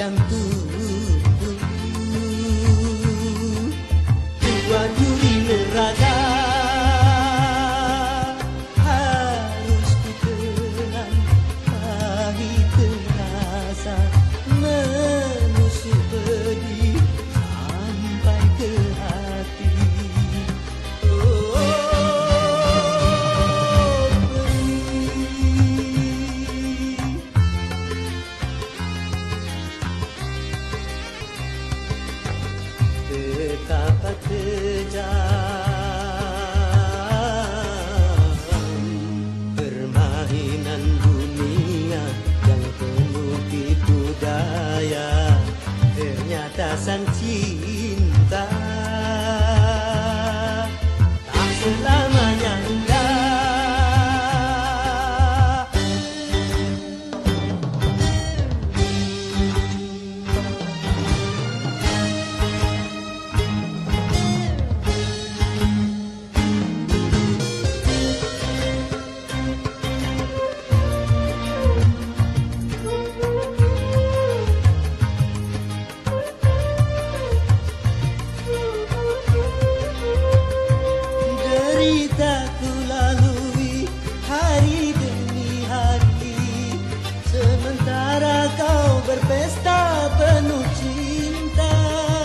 yang tumbuh, dua duri neraka harus ditelan, pahit terasa menusuk pedih sampai ke hati. Betapa kejam permainan dunia yang penuh tipu daya. Ternyata sang cinta tak selamanya indah. Derita ku lalui hari demi hari, sementara kau berpesta penuh cinta.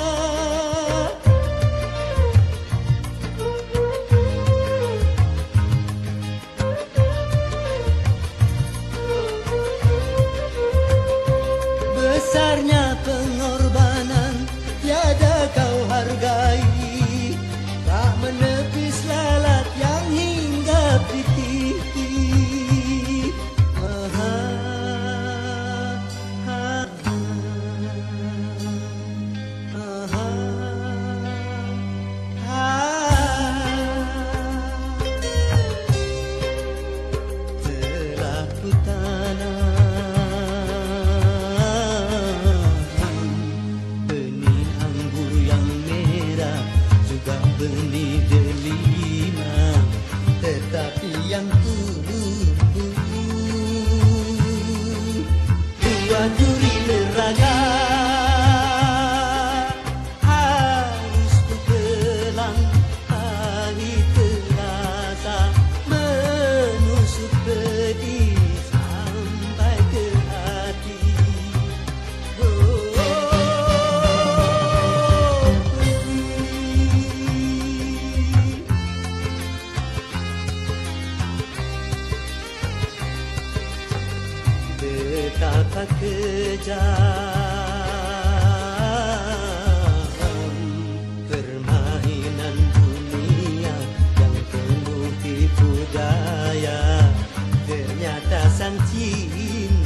Besarnya pengorbanan tiada kau hargai, tak menepis lalat yang hinggap di pipi. Telah ku tanam benih anggur yang merah, juga benih delima, tetapi yang tumbuh dua duri neraka harus ku telan, pahit terasa menusuk pedih sampai ke hati. Betapa kejam permainan dunia yang penuh tipu daya. Ternyata sang cinta